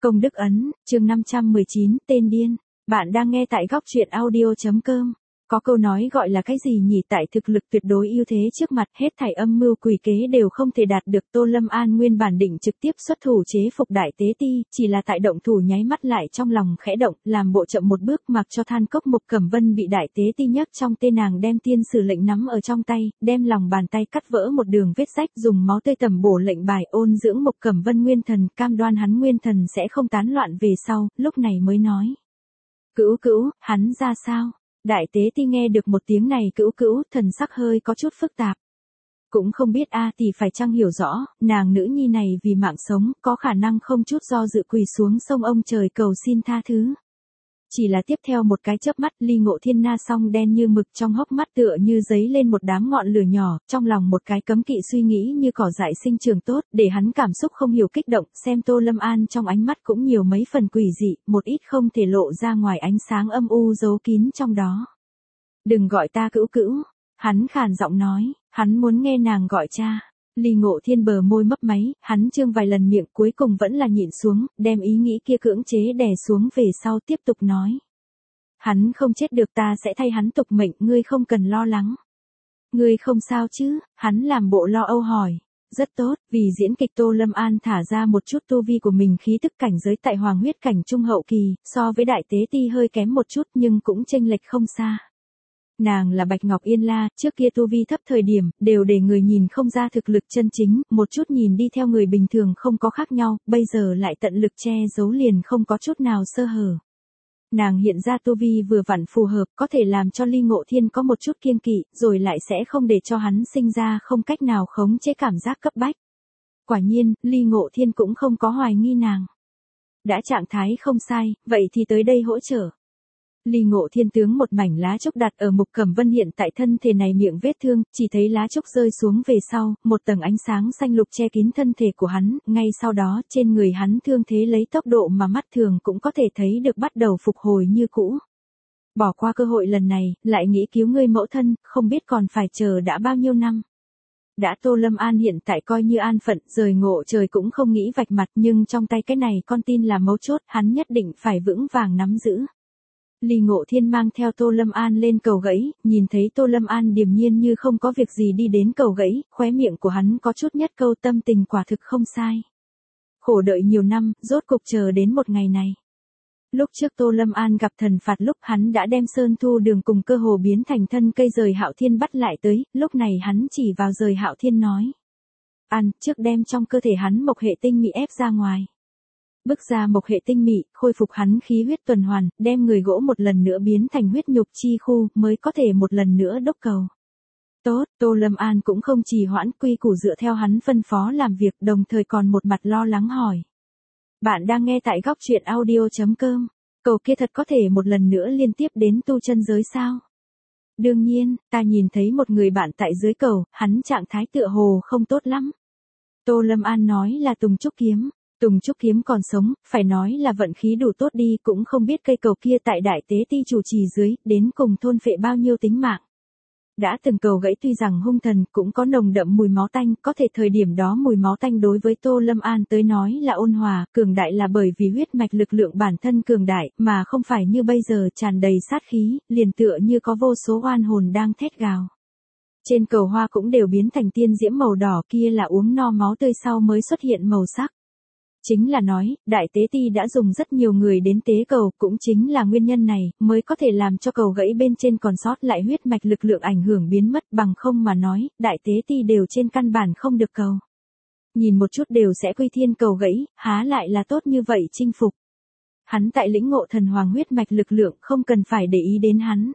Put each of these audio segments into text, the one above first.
Công đức ấn, chương 519, tên điên. Bạn đang nghe tại góc truyện audio.com. Có câu nói gọi là cái gì nhỉ, tại thực lực tuyệt đối ưu thế trước mặt, hết thảy âm mưu quỷ kế đều không thể đạt được. Tô Lâm An nguyên bản định trực tiếp xuất thủ chế phục Đại Tế Ti, chỉ là tại động thủ nháy mắt lại trong lòng khẽ động, làm bộ chậm một bước mặc cho Than Cốc Mục Cẩm Vân bị Đại Tế Ti nhấc trong tay, nàng đem tiên sử lệnh nắm ở trong tay, đem lòng bàn tay cắt vỡ một đường vết rách, dùng máu tươi tẩm bổ lệnh bài, ôn dưỡng Mục Cẩm Vân nguyên thần, cam đoan hắn nguyên thần sẽ không tán loạn về sau, lúc này mới nói: "Cữu cữu, hắn ra sao?" Đại Tế Ti nghe được một tiếng này cữu cữu, thần sắc hơi có chút phức tạp. Cũng không biết A Tỷ phải chăng hiểu rõ, nàng nữ nhi này vì mạng sống, có khả năng không chút do dự quỳ xuống sông ông trời cầu xin tha thứ. Chỉ là tiếp theo một cái chớp mắt, Ly Ngộ Thiên na song đen như mực trong hốc mắt tựa như giấy lên một đám ngọn lửa nhỏ, trong lòng một cái cấm kỵ suy nghĩ như cỏ dại sinh trưởng tốt, để hắn cảm xúc không hiểu kích động, xem Tô Lâm An trong ánh mắt cũng nhiều mấy phần quỷ dị, một ít không thể lộ ra ngoài ánh sáng âm u giấu kín trong đó. "Đừng gọi ta cữu cữu," hắn khàn giọng nói, hắn muốn nghe nàng gọi cha. Ly Ngộ Thiên bờ môi mấp máy, hắn trương vài lần miệng cuối cùng vẫn là nhịn xuống, đem ý nghĩ kia cưỡng chế đè xuống về sau tiếp tục nói: "Hắn không chết được, ta sẽ thay hắn tục mệnh, ngươi không cần lo lắng." "Ngươi không sao chứ?" Hắn làm bộ lo âu hỏi. "Rất tốt." Vì diễn kịch Tô Lâm An thả ra một chút tu vi của mình, khí tức cảnh giới tại Hoàng huyết cảnh trung hậu kỳ, so với Đại Tế Ti hơi kém một chút nhưng cũng chênh lệch không xa. Nàng là Bạch Ngọc Yên La, trước kia tu vi thấp thời điểm, đều để người nhìn không ra thực lực chân chính, một chút nhìn đi theo người bình thường không có khác nhau, bây giờ lại tận lực che giấu liền không có chút nào sơ hở. Nàng hiện ra tu vi vừa vặn phù hợp, có thể làm cho Ly Ngộ Thiên có một chút kiêng kỵ, rồi lại sẽ không để cho hắn sinh ra không cách nào khống chế cảm giác cấp bách. Quả nhiên, Ly Ngộ Thiên cũng không có hoài nghi nàng. Đã trạng thái không sai, vậy thì tới đây hỗ trợ. Ly Ngộ Thiên tướng một mảnh lá trúc đặt ở Mục Cẩm Vân hiện tại thân thể này miệng vết thương, chỉ thấy lá trúc rơi xuống về sau, một tầng ánh sáng xanh lục che kín thân thể của hắn, ngay sau đó trên người hắn thương thế lấy tốc độ mà mắt thường cũng có thể thấy được bắt đầu phục hồi như cũ. "Bỏ qua cơ hội lần này, lại nghĩ cứu ngươi mẫu thân, không biết còn phải chờ đã bao nhiêu năm." Đã Tô Lâm An hiện tại coi như an phận, rời ngộ trời cũng không nghĩ vạch mặt, nhưng trong tay cái này con tin là mấu chốt, hắn nhất định phải vững vàng nắm giữ. Ly Ngộ Thiên mang theo Tô Lâm An lên cầu gãy, nhìn thấy Tô Lâm An điềm nhiên như không có việc gì đi đến cầu gãy, khóe miệng của hắn có chút nhất câu, tâm tình quả thực không sai. Khổ đợi nhiều năm, rốt cục chờ đến một ngày này. Lúc trước Tô Lâm An gặp thần phạt lúc hắn đã đem Sơn Thu Đường cùng cơ hồ biến thành thân cây Dời Hạo Thiên bắt lại tới, lúc này hắn chỉ vào Dời Hạo Thiên nói: "Ăn, trước đem trong cơ thể hắn mộc hệ tinh mị ép ra ngoài. Bức ra mộc hệ tinh mị, khôi phục hắn khí huyết tuần hoàn, đem người gỗ một lần nữa biến thành huyết nhục chi khu, mới có thể một lần nữa đốc cầu." Tốt, Tô Lâm An cũng không trì hoãn, quy củ dựa theo hắn phân phó làm việc, đồng thời còn một mặt lo lắng hỏi: "Bạn đang nghe tại góc truyện audio.com, cầu kia thật có thể một lần nữa liên tiếp đến tu chân giới sao?" "Đương nhiên, ta nhìn thấy một người bạn tại dưới cầu, hắn trạng thái tựa hồ không tốt lắm." Tô Lâm An nói là Tùng Trúc Kiếm. Tùng Trúc Kiếm còn sống, phải nói là vận khí đủ tốt đi, cũng không biết cây cầu kia tại Đại Tế Ti chủ trì dưới, đến cùng thôn phệ bao nhiêu tính mạng. Đã từng cầu gãy tuy rằng hung thần, cũng có nồng đậm mùi máu tanh, có thể thời điểm đó mùi máu tanh đối với Tô Lâm An tới nói là ôn hòa, cường đại là bởi vì huyết mạch lực lượng bản thân cường đại, mà không phải như bây giờ tràn đầy sát khí, liền tựa như có vô số oan hồn đang thét gào. Trên cầu hoa cũng đều biến thành tiên diễm màu đỏ, kia là uống no máu tươi sau mới xuất hiện màu sắc. Chính là nói, Đại Tế Ti đã dùng rất nhiều người đến tế cầu, cũng chính là nguyên nhân này, mới có thể làm cho cầu gãy bên trên còn sót lại huyết mạch lực lượng ảnh hưởng biến mất, bằng không mà nói, Đại Tế Ti đều trên căn bản không được cầu. Nhìn một chút đều sẽ quy thiên cầu gãy, há lại là tốt như vậy chinh phục. Hắn tại lĩnh ngộ thần hoàng huyết mạch lực lượng, không cần phải để ý đến hắn.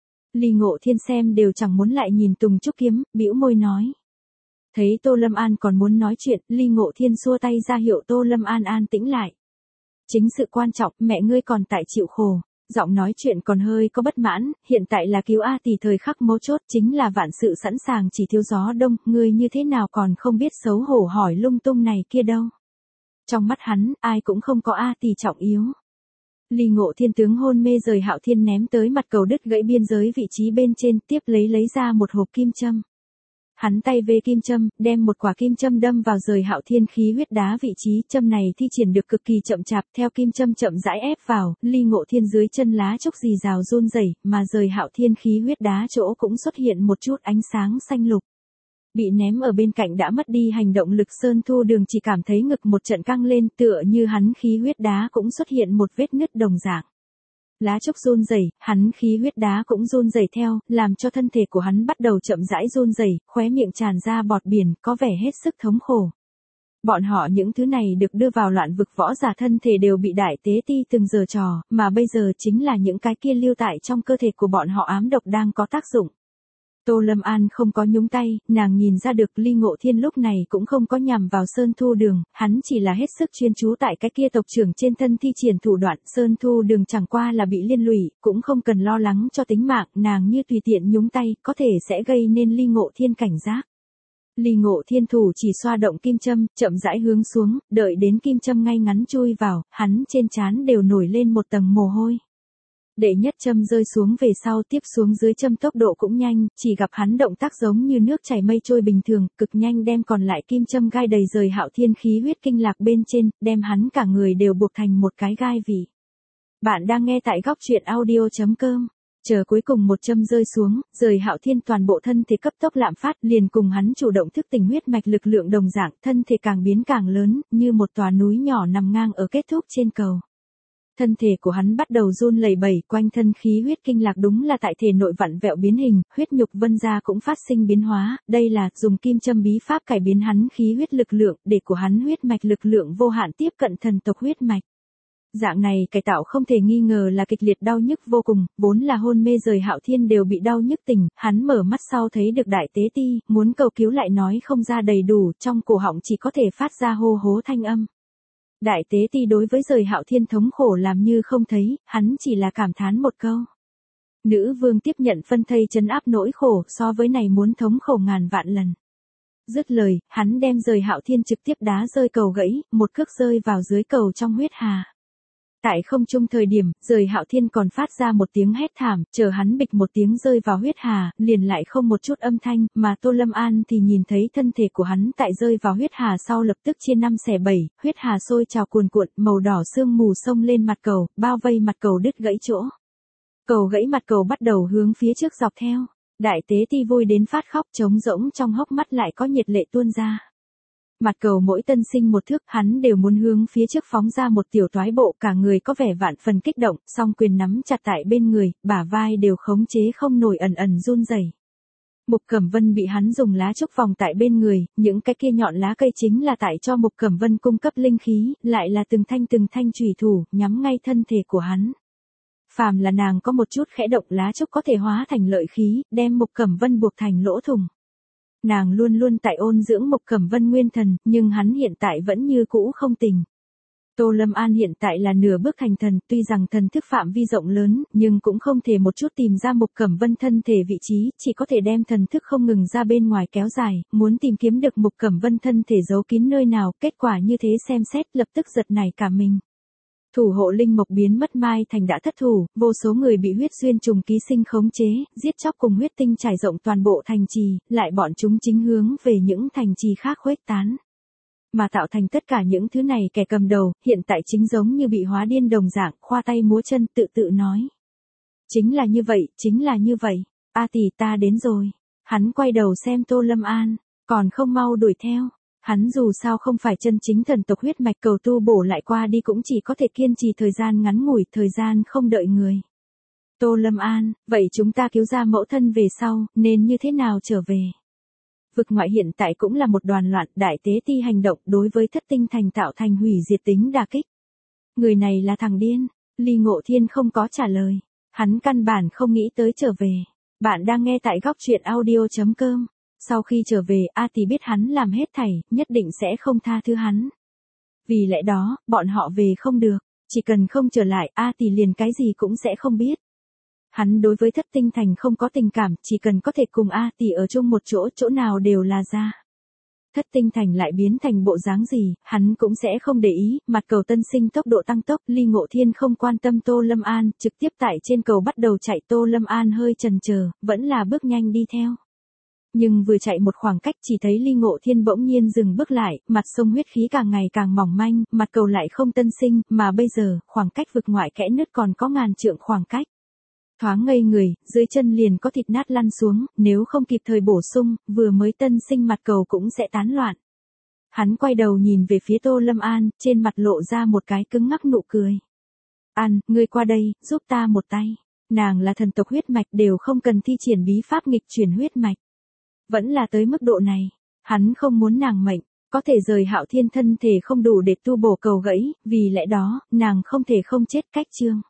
Ly Ngộ Thiên xem đều chẳng muốn lại nhìn Tùng Trúc Kiếm, bĩu môi nói. Thấy Tô Lâm An còn muốn nói chuyện, Ly Ngộ Thiên xua tay ra hiệu Tô Lâm An an tĩnh lại. "Chính sự quan trọng, mẹ ngươi còn tại chịu khổ." Giọng nói chuyện còn hơi có bất mãn, "Hiện tại là cứu A Tỷ thời khắc mấu chốt, chính là vạn sự sẵn sàng chỉ thiếu gió đông, ngươi như thế nào còn không biết xấu hổ hỏi lung tung này kia đâu." Trong mắt hắn, ai cũng không có A Tỷ trọng yếu. Ly Ngộ Thiên tướng hôn mê Dời Hạo Thiên ném tới mặt cầu đứt gãy biên giới vị trí bên trên, tiếp lấy ra một hộp kim châm. Hắn tay vê kim châm, đem một quả kim châm đâm vào Dời Hạo Thiên khí huyết đá vị trí, châm này thi triển được cực kỳ chậm chạp, theo kim châm chậm rãi ép vào, Ly Ngộ Thiên dưới chân lá trúc rì rào run rẩy, mà Dời Hạo Thiên khí huyết đá chỗ cũng xuất hiện một chút ánh sáng xanh lục. Bị ném ở bên cạnh đã mất đi hành động lực Sơn Thu Đường chỉ cảm thấy ngực một trận căng lên, tựa như hắn khí huyết đá cũng xuất hiện một vết nứt đồng dạng. Lá trúc run rẩy, hắn khí huyết đá cũng run rẩy theo, làm cho thân thể của hắn bắt đầu chậm rãi run rẩy, khóe miệng tràn ra bọt biển, có vẻ hết sức thống khổ. Bọn họ những thứ này được đưa vào loạn vực võ giả thân thể đều bị đại tế ti từng giở trò, mà bây giờ chính là những cái kia lưu tại trong cơ thể của bọn họ ám độc đang có tác dụng. Tô Lâm An không có nhúng tay, nàng nhìn ra được Ly Ngộ Thiên lúc này cũng không có nhằm vào Sơn Thu Đường, hắn chỉ là hết sức chuyên chú tại cái kia tộc trưởng trên thân thi triển thủ đoạn, Sơn Thu Đường chẳng qua là bị liên lụy, cũng không cần lo lắng cho tính mạng, nàng như tùy tiện nhúng tay, có thể sẽ gây nên Ly Ngộ Thiên cảnh giác. Ly Ngộ Thiên thủ chỉ xoa động kim châm, chậm rãi hướng xuống, đợi đến kim châm ngay ngắn chui vào, hắn trên trán đều nổi lên một tầng mồ hôi. Đệ nhất châm rơi xuống về sau tiếp xuống dưới châm tốc độ cũng nhanh, chỉ gặp hắn động tác giống như nước chảy mây trôi bình thường, cực nhanh đem còn lại kim châm gai đầy Dời Hạo Thiên khí huyết kinh lạc bên trên, đem hắn cả người đều buộc thành một cái gai vị. Bạn đang nghe tại góc truyện audio.com. Chờ cuối cùng một châm rơi xuống, Dời Hạo Thiên toàn bộ thân thể cấp tốc lạm phát, liền cùng hắn chủ động thức tỉnh huyết mạch lực lượng đồng dạng, thân thể càng biến càng lớn, như một tòa núi nhỏ nằm ngang ở kết thúc trên cầu. Thân thể của hắn bắt đầu run lẩy bẩy, quanh thân khí huyết kinh lạc đúng là tại thể nội vặn vẹo biến hình, huyết nhục vân gia cũng phát sinh biến hóa, đây là dùng kim châm bí pháp cải biến hắn khí huyết lực lượng, để của hắn huyết mạch lực lượng vô hạn tiếp cận thần tộc huyết mạch. Dạng này cải tạo không thể nghi ngờ là kịch liệt đau nhức vô cùng, vốn là hôn mê Dời Hạo Thiên đều bị đau nhức tỉnh, hắn mở mắt sau thấy được đại tế ti, muốn cầu cứu lại nói không ra đầy đủ, trong cổ họng chỉ có thể phát ra hô hố thanh âm. Đại tế ti đối với Dời Hạo Thiên thống khổ làm như không thấy, hắn chỉ là cảm thán một câu. Nữ vương tiếp nhận phân thây trấn áp nỗi khổ, so với này muốn thống khổ ngàn vạn lần. Dứt lời, hắn đem Dời Hạo Thiên trực tiếp đá rơi cầu gãy, một cước rơi vào dưới cầu trong huyết hà. Tại không trung thời điểm, Dời Hạo Thiên còn phát ra một tiếng hét thảm, chờ hắn bịch một tiếng rơi vào huyết hà, liền lại không một chút âm thanh, mà Tô Lâm An thì nhìn thấy thân thể của hắn tại rơi vào huyết hà sau lập tức chia 5 xẻ 7, huyết hà sôi trào cuồn cuộn, màu đỏ sương mù xông lên mặt cầu, bao vây mặt cầu đứt gãy chỗ. Cầu gãy mặt cầu bắt đầu hướng phía trước dọc theo. Đại tế ti vui đến phát khóc, trống rỗng trong hốc mắt lại có nhiệt lệ tuôn ra. Mặt cầu mỗi tân sinh một thước, hắn đều muốn hướng phía trước phóng ra một tiểu toái bộ, cả người có vẻ vạn phần kích động, song quyền nắm chặt tại bên người, bả vai đều khống chế không nổi ẩn ẩn run rẩy. Mục Cẩm Vân bị hắn dùng lá trúc vòng tại bên người, những cái kia nhọn lá cây chính là tại cho Mục Cẩm Vân cung cấp linh khí, lại là từng thanh chùy thủ, nhắm ngay thân thể của hắn. Phàm là nàng có một chút khẽ động lá trúc có thể hóa thành lợi khí, đem Mục Cẩm Vân buộc thành lỗ thủng. Nàng luôn luôn tại ôn dưỡng Mục Cẩm Vân nguyên thần, nhưng hắn hiện tại vẫn như cũ không tình. Tô Lâm An hiện tại là nửa bước thành thần, tuy rằng thần thức phạm vi rộng lớn, nhưng cũng không thể một chút tìm ra Mục Cẩm Vân thân thể vị trí, chỉ có thể đem thần thức không ngừng ra bên ngoài kéo dài, muốn tìm kiếm được Mục Cẩm Vân thân thể giấu kín nơi nào, kết quả như thế xem xét lập tức giật nảy cả mình. Thủ hộ linh mộc biến mất Mai Thành đã thất thủ, vô số người bị huyết xuyên trùng ký sinh khống chế, giết chóc cùng huyết tinh trải rộng toàn bộ thành trì, lại bọn chúng chính hướng về những thành trì khác khuếch tán. Mà tạo thành tất cả những thứ này kẻ cầm đầu, hiện tại chính giống như bị hóa điên đồng dạng, khoa tay múa chân tự nói. Chính là như vậy, A tỷ ta đến rồi. Hắn quay đầu xem Tô Lâm An, còn không mau đuổi theo. Hắn dù sao không phải chân chính thần tộc huyết mạch, cầu tu bổ lại qua đi cũng chỉ có thể kiên trì thời gian ngắn ngủi, thời gian không đợi người. Tô Lâm An, vậy chúng ta cứu ra mẫu thân về sau, nên như thế nào trở về? Vực ngoại hiện tại cũng là một đoàn loạn, đại tế ti hành động đối với thất tinh thành tạo thành hủy diệt tính đả kích. Người này là thằng điên, Ly Ngộ Thiên không có trả lời. Hắn căn bản không nghĩ tới trở về. Bạn đang nghe tại góc truyện audio.com. Sau khi trở về, A Tỷ biết hắn làm hết thảy, nhất định sẽ không tha thứ hắn. Vì lẽ đó, bọn họ về không được, chỉ cần không trở lại, A Tỷ liền cái gì cũng sẽ không biết. Hắn đối với thất tinh thành không có tình cảm, chỉ cần có thể cùng A Tỷ ở chung một chỗ, chỗ nào đều là ra. Thất tinh thành lại biến thành bộ dáng gì, hắn cũng sẽ không để ý, mặt cầu tân sinh tốc độ tăng tốc, Ly Ngộ Thiên không quan tâm Tô Lâm An, trực tiếp tại trên cầu bắt đầu chạy, Tô Lâm An hơi chần chờ, vẫn là bước nhanh đi theo. Nhưng vừa chạy một khoảng cách chỉ thấy Ly Ngộ Thiên bỗng nhiên dừng bước lại, mặt sông huyết khí càng ngày càng mỏng manh, mặt cầu lại không tân sinh, mà bây giờ, khoảng cách vực ngoại kẽ nứt còn có ngàn trượng khoảng cách. Thoáng ngây người, dưới chân liền có thịt nát lăn xuống, nếu không kịp thời bổ sung, vừa mới tân sinh mặt cầu cũng sẽ tán loạn. Hắn quay đầu nhìn về phía Tô Lâm An, trên mặt lộ ra một cái cứng ngắc nụ cười. An, ngươi qua đây, giúp ta một tay. Nàng là thần tộc huyết mạch đều không cần thi triển bí pháp nghịch chuyển huyết mạch. Vẫn là tới mức độ này, hắn không muốn nàng mệnh, có thể rời Hạo Thiên thân thể không đủ để tu bổ cầu gãy, vì lẽ đó, nàng không thể không chết cách chương.